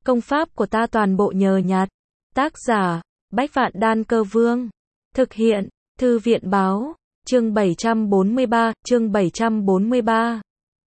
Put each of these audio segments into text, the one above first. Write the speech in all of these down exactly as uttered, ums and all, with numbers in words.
Công pháp của ta toàn bộ nhờ nhặt. Tác giả, Bách Vạn Đan Cơ Vương. Thực hiện, Thư viện Báo. Chương bảy trăm bốn mươi ba, chương bảy trăm bốn mươi ba.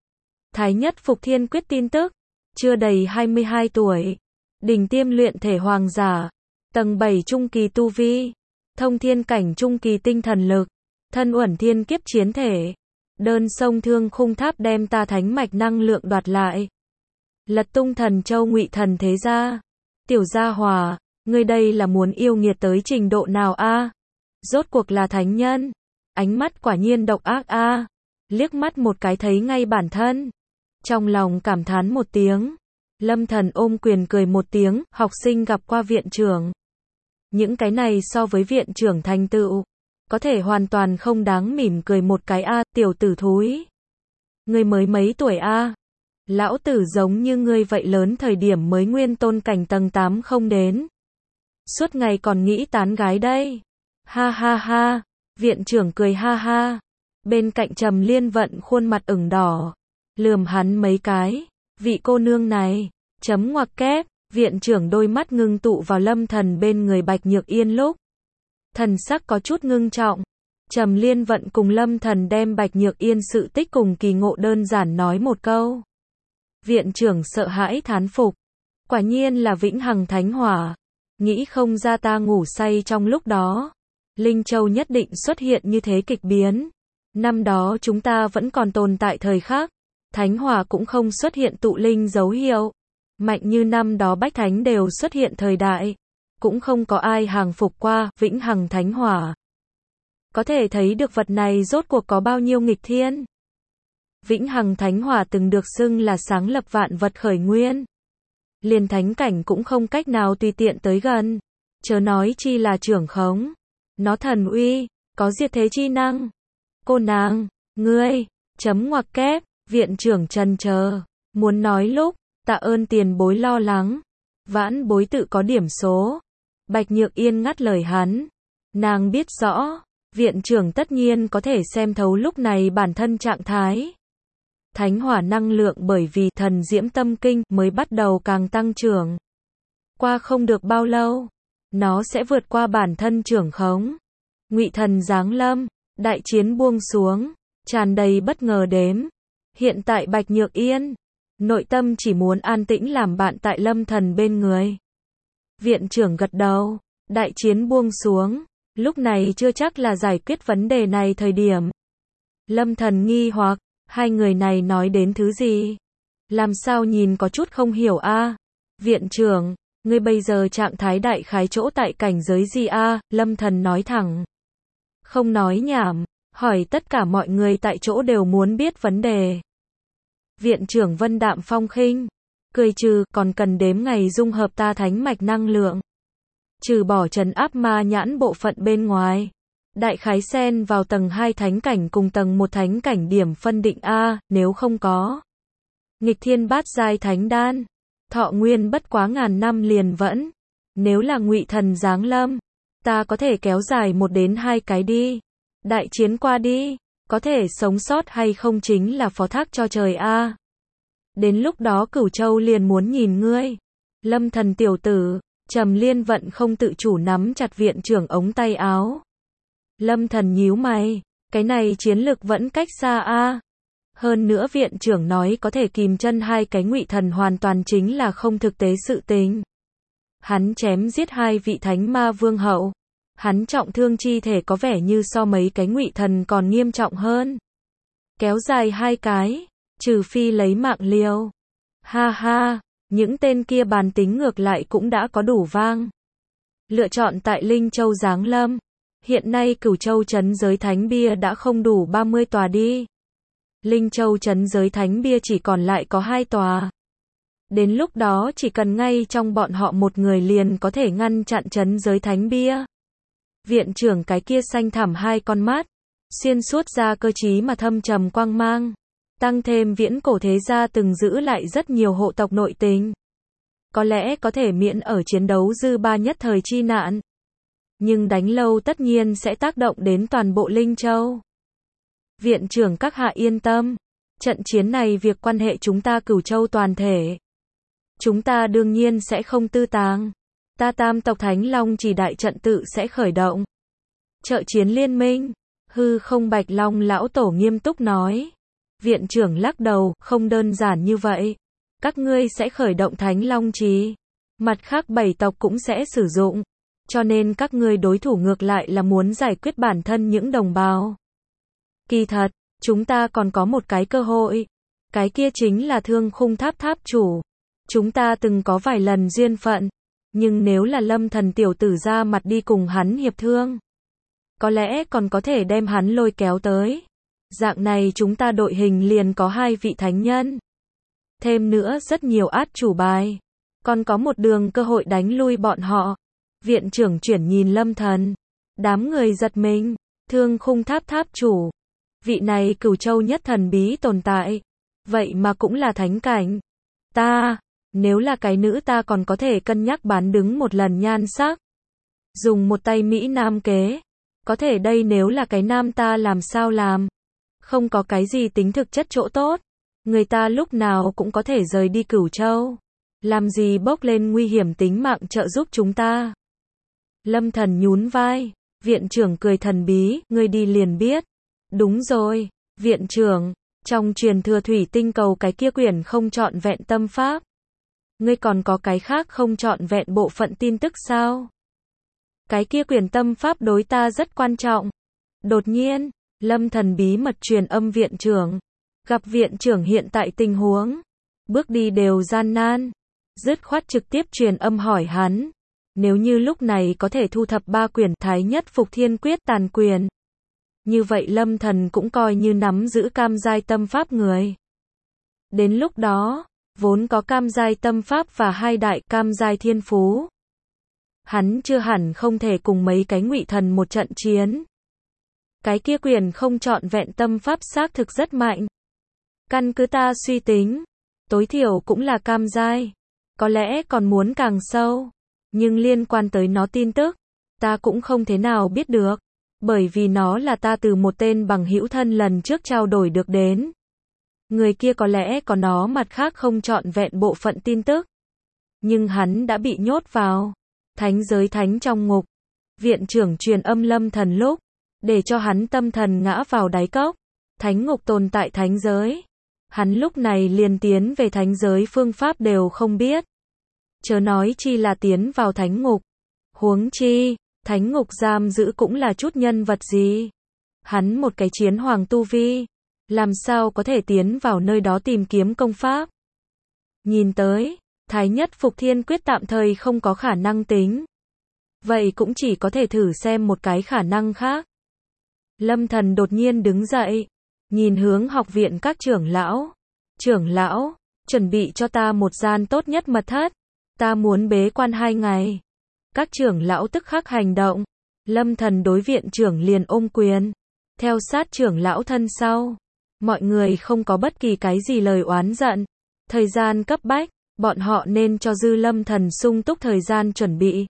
Thái Nhất Phục Thiên Quyết tin tức. Chưa đầy hai mươi hai tuổi. Đỉnh tiêm luyện thể hoàng giả. Tầng bảy trung kỳ tu vi. Thông thiên cảnh trung kỳ tinh thần lực. Thân uẩn thiên kiếp chiến thể. Đơn sông thương khung tháp đem ta thánh mạch năng lượng đoạt lại. Lật tung thần châu ngụy thần thế gia. Tiểu gia hòa, ngươi đây là muốn yêu nghiệt tới trình độ nào a? Rốt cuộc là thánh nhân. Ánh mắt quả nhiên độc ác a. Liếc mắt một cái thấy ngay bản thân. Trong lòng cảm thán một tiếng. Lâm Thần ôm quyền cười một tiếng, học sinh gặp qua viện trưởng. Những cái này so với viện trưởng thành tựu, có thể hoàn toàn không đáng mỉm cười một cái a, tiểu tử thúi. Ngươi mới mấy tuổi a? Lão tử giống như ngươi vậy lớn thời điểm mới nguyên tôn cảnh tầng tám không đến. Suốt ngày còn nghĩ tán gái đây. Ha ha ha, viện trưởng cười ha ha. Bên cạnh Trầm Liên Vận khuôn mặt ửng đỏ, lườm hắn mấy cái. Vị cô nương này, chấm ngoặc kép, viện trưởng đôi mắt ngưng tụ vào Lâm Thần bên người Bạch Nhược Yên lúc. Thần sắc có chút ngưng trọng. Trầm Liên Vận cùng Lâm Thần đem Bạch Nhược Yên sự tích cùng kỳ ngộ đơn giản nói một câu. Viện trưởng sợ hãi thán phục. Quả nhiên là vĩnh hằng thánh hỏa. Nghĩ không ra ta ngủ say trong lúc đó. Linh Châu nhất định xuất hiện như thế kịch biến. Năm đó chúng ta vẫn còn tồn tại thời khắc. Thánh hỏa cũng không xuất hiện tụ linh dấu hiệu. Mạnh như năm đó bách thánh đều xuất hiện thời đại. Cũng không có ai hàng phục qua vĩnh hằng thánh hỏa. Có thể thấy được vật này rốt cuộc có bao nhiêu nghịch thiên. Vĩnh hằng thánh hỏa từng được xưng là sáng lập vạn vật khởi nguyên. Liền thánh cảnh cũng không cách nào tùy tiện tới gần. Chớ nói chi là trưởng khống. Nó thần uy, có diệt thế chi năng. Cô nàng, ngươi, chấm ngoặc kép, viện trưởng trần chờ. Muốn nói lúc, tạ ơn tiền bối lo lắng. Vãn bối tự có điểm số. Bạch Nhược Yên ngắt lời hắn. Nàng biết rõ, viện trưởng tất nhiên có thể xem thấu lúc này bản thân trạng thái. Thánh hỏa năng lượng bởi vì thần diễm tâm kinh mới bắt đầu càng tăng trưởng. Qua không được bao lâu, nó sẽ vượt qua bản thân trưởng khống. Ngụy thần giáng lâm, đại chiến buông xuống, tràn đầy bất ngờ đếm. Hiện tại Bạch Nhược Yên, nội tâm chỉ muốn an tĩnh làm bạn tại Lâm Thần bên người. Viện trưởng gật đầu, đại chiến buông xuống, lúc này chưa chắc là giải quyết vấn đề này thời điểm. Lâm Thần nghi hoặc, hai người này nói đến thứ gì? Làm sao nhìn có chút không hiểu a? Viện trưởng, ngươi bây giờ trạng thái đại khái chỗ tại cảnh giới gì a? Lâm Thần nói thẳng. Không nói nhảm, hỏi tất cả mọi người tại chỗ đều muốn biết vấn đề. Viện trưởng vân đạm phong khinh, cười trừ, còn cần đếm ngày dung hợp ta thánh mạch năng lượng. Trừ bỏ trấn áp ma nhãn bộ phận bên ngoài. Đại khái xen vào tầng hai thánh cảnh cùng tầng một thánh cảnh điểm phân định A, nếu không có. Nghịch thiên bát giai thánh đan. Thọ nguyên bất quá ngàn năm liền vẫn. Nếu là ngụy thần giáng lâm, ta có thể kéo dài một đến hai cái đi. Đại chiến qua đi, có thể sống sót hay không chính là phó thác cho trời A. Đến lúc đó Cửu Châu liền muốn nhìn ngươi. Lâm Thần tiểu tử, Trầm Liên Vận không tự chủ nắm chặt viện trưởng ống tay áo. Lâm Thần nhíu mày, cái này chiến lực vẫn cách xa a. Hơn nữa viện trưởng nói có thể kìm chân hai cái ngụy thần hoàn toàn chính là không thực tế sự tình. Hắn chém giết hai vị thánh ma vương hậu. Hắn trọng thương chi thể có vẻ như so mấy cái ngụy thần còn nghiêm trọng hơn. Kéo dài hai cái, trừ phi lấy mạng liều. Ha ha, những tên kia bàn tính ngược lại cũng đã có đủ vang. Lựa chọn tại Linh Châu giáng lâm. Hiện nay Cửu Châu trấn giới thánh bia đã không đủ ba mươi tòa đi. Linh Châu trấn giới thánh bia chỉ còn lại có hai tòa. Đến lúc đó chỉ cần ngay trong bọn họ một người liền có thể ngăn chặn trấn giới thánh bia. Viện trưởng cái kia xanh thẳm hai con mắt, xuyên suốt ra cơ trí mà thâm trầm quang mang. Tăng thêm viễn cổ thế gia từng giữ lại rất nhiều hộ tộc nội tình. Có lẽ có thể miễn ở chiến đấu dư ba nhất thời chi nạn. Nhưng đánh lâu tất nhiên sẽ tác động đến toàn bộ Linh Châu. Viện trưởng các hạ yên tâm. Trận chiến này việc quan hệ chúng ta Cửu Châu toàn thể. chúng ta đương nhiên sẽ không tư tàng. Ta tam tộc Thánh Long chỉ đại trận tự sẽ khởi động. Trợ chiến liên minh. Hư không Bạch Long lão tổ nghiêm túc nói. Viện trưởng lắc đầu, không đơn giản như vậy. Các ngươi sẽ khởi động Thánh Long trì. Mặt khác bảy tộc cũng sẽ sử dụng. Cho nên các ngươi đối thủ ngược lại là muốn giải quyết bản thân những đồng bào. Kỳ thật, chúng ta còn có một cái cơ hội. Cái kia chính là Thương Khung Tháp tháp chủ. Chúng ta từng có vài lần duyên phận. Nhưng nếu là Lâm Thần tiểu tử ra mặt đi cùng hắn hiệp thương, có lẽ còn có thể đem hắn lôi kéo tới. Dạng này chúng ta đội hình liền có hai vị thánh nhân. Thêm nữa rất nhiều át chủ bài. Còn có một đường cơ hội đánh lui bọn họ. Viện trưởng chuyển nhìn Lâm Thần. Đám người giật mình. Thương Khung Tháp tháp chủ. Vị này Cửu Châu nhất thần bí tồn tại. Vậy mà cũng là thánh cảnh. Ta, nếu là cái nữ ta còn có thể cân nhắc bán đứng một lần nhan sắc. Dùng một tay Mỹ Nam kế. Có thể đây nếu là cái nam ta làm sao làm. Không có cái gì tính thực chất chỗ tốt. Người ta lúc nào cũng có thể rời đi Cửu Châu. Làm gì bốc lên nguy hiểm tính mạng trợ giúp chúng ta. Lâm Thần nhún vai. Viện trưởng cười thần bí, ngươi đi liền biết. Đúng rồi, viện trưởng. Trong truyền thừa thủy tinh cầu cái kia quyển không trọn vẹn tâm pháp. Ngươi còn có cái khác không trọn vẹn bộ phận tin tức sao? Cái kia quyển tâm pháp đối ta rất quan trọng. Đột nhiên, Lâm Thần bí mật truyền âm viện trưởng. Gặp viện trưởng hiện tại tình huống. Bước đi đều gian nan. Dứt khoát trực tiếp truyền âm hỏi hắn. Nếu như lúc này có thể thu thập ba quyển Thái Nhất Phục Thiên Quyết tàn quyền. Như vậy Lâm Thần cũng coi như nắm giữ cam giai tâm pháp người. Đến lúc đó, vốn có cam giai tâm pháp và hai đại cam giai thiên phú. Hắn chưa hẳn không thể cùng mấy cái ngụy thần một trận chiến. Cái kia quyền không trọn vẹn tâm pháp xác thực rất mạnh. Căn cứ ta suy tính, tối thiểu cũng là cam giai. Có lẽ còn muốn càng sâu. Nhưng liên quan tới nó tin tức, ta cũng không thế nào biết được. Bởi vì nó là ta từ một tên bằng hữu thân lần trước trao đổi được đến. Người kia có lẽ có nó mặt khác không trọn vẹn bộ phận tin tức. Nhưng hắn đã bị nhốt vào thánh giới thánh trong ngục. Viện trưởng truyền âm Lâm Thần lúc, để cho hắn tâm thần ngã vào đáy cốc. Thánh ngục tồn tại thánh giới. Hắn lúc này liền tiến về thánh giới phương pháp đều không biết. Chớ nói chi là tiến vào thánh ngục. Huống chi, thánh ngục giam giữ cũng là chút nhân vật gì. Hắn một cái chiến hoàng tu vi. Làm sao có thể tiến vào nơi đó tìm kiếm công pháp. Nhìn tới, Thái Nhất Phục Thiên Quyết tạm thời không có khả năng tính. Vậy cũng chỉ có thể thử xem một cái khả năng khác. Lâm Thần đột nhiên đứng dậy. Nhìn hướng học viện các trưởng lão. Trưởng lão, chuẩn bị cho ta một gian tốt nhất mật thất. Ta muốn bế quan hai ngày. Các trưởng lão tức khắc hành động. Lâm Thần đối viện trưởng liền ôm quyền. Theo sát trưởng lão thân sau. Mọi người không có bất kỳ cái gì lời oán giận. Thời gian cấp bách, bọn họ nên cho dư Lâm Thần sung túc thời gian chuẩn bị.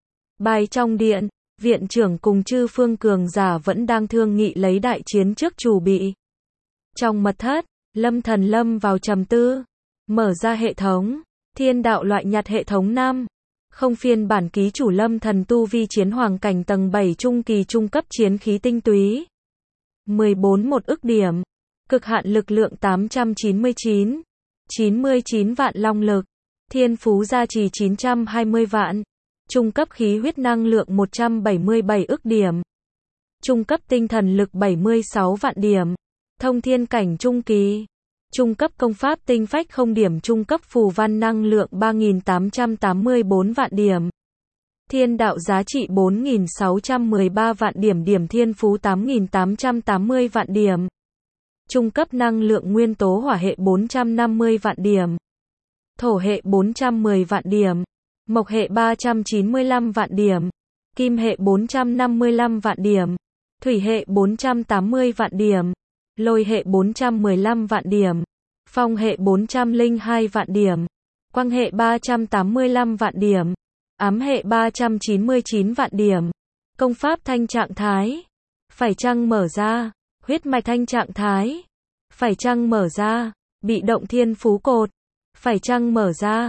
Bài trong điện, viện trưởng cùng chư phương cường giả vẫn đang thương nghị lấy đại chiến trước chủ bị. Trong mật thất, Lâm Thần lâm vào trầm tư. Mở ra hệ thống. Thiên đạo loại nhặt hệ thống năm. Không phiên bản ký chủ Lâm Thần tu vi chiến hoàng cảnh tầng bảy trung kỳ trung cấp chiến khí tinh túy. mười bốn một ức điểm. Cực hạn lực lượng tám trăm chín mươi chín. chín mươi chín vạn long lực. Thiên phú gia trì chín trăm hai mươi vạn. Trung cấp khí huyết năng lượng một trăm bảy mươi bảy ức điểm. Trung cấp tinh thần lực bảy mươi sáu vạn điểm. Thông thiên cảnh trung kỳ. Trung cấp công pháp tinh phách không điểm. Trung cấp phù văn năng lượng ba nghìn tám trăm tám mươi tư vạn điểm. Thiên đạo giá trị bốn nghìn sáu trăm mười ba vạn điểm. Điểm thiên phú tám nghìn tám trăm tám mươi vạn điểm. Trung cấp năng lượng nguyên tố hỏa hệ bốn trăm năm mươi vạn điểm. Thổ hệ bốn trăm mười vạn điểm. Mộc hệ ba trăm chín mươi lăm vạn điểm. Kim hệ bốn trăm năm mươi lăm vạn điểm. Thủy hệ bốn trăm tám mươi vạn điểm. Lôi hệ bốn trăm mười lăm vạn điểm. Phong hệ bốn trăm lẻ hai vạn điểm. Quang hệ ba trăm tám mươi lăm vạn điểm. Ám hệ ba trăm chín mươi chín vạn điểm. Công pháp thanh trạng thái. Phải chăng mở ra. Huyết mạch thanh trạng thái. Phải chăng mở ra. Bị động thiên phú cột. Phải chăng mở ra.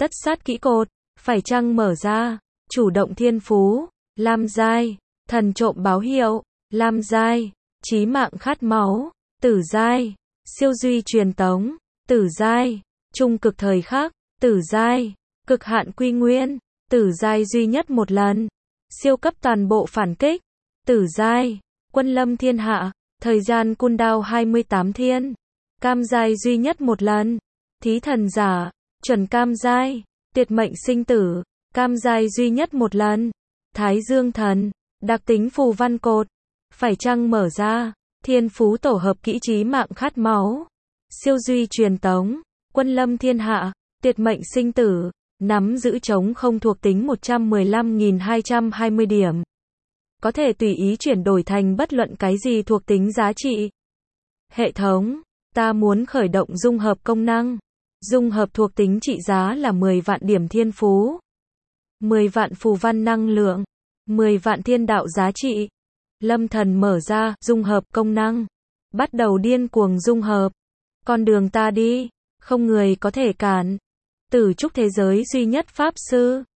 tất sát kỹ cột, phải chăng mở ra, chủ động thiên phú, lam giai, thần trộm báo hiệu, lam giai, chí mạng khát máu, tử giai, siêu duy truyền tống, tử giai, trung cực thời khắc, tử giai, cực hạn quy nguyên, tử giai duy nhất một lần, siêu cấp toàn bộ phản kích, tử giai, quân lâm thiên hạ, thời gian cooldown hai mươi tám thiên, cam giai duy nhất một lần, thí thần giả, chuẩn cam giai, tuyệt mệnh sinh tử, cam giai duy nhất một lần, thái dương thần, đặc tính phù văn cột, phải chăng mở ra, thiên phú tổ hợp kỹ chí mạng khát máu, siêu duy truyền tống, quân lâm thiên hạ, tuyệt mệnh sinh tử, nắm giữ chống không thuộc tính một trăm mười lăm nghìn hai trăm hai mươi điểm. Có thể tùy ý chuyển đổi thành bất luận cái gì thuộc tính giá trị. Hệ thống, ta muốn khởi động dung hợp công năng. Dung hợp thuộc tính trị giá là mười vạn điểm thiên phú, mười vạn phù văn năng lượng, mười vạn thiên đạo giá trị. Lâm thần mở ra, dung hợp công năng. Bắt đầu điên cuồng dung hợp. Con đường ta đi, không người có thể cản. Tử trúc thế giới duy nhất pháp sư.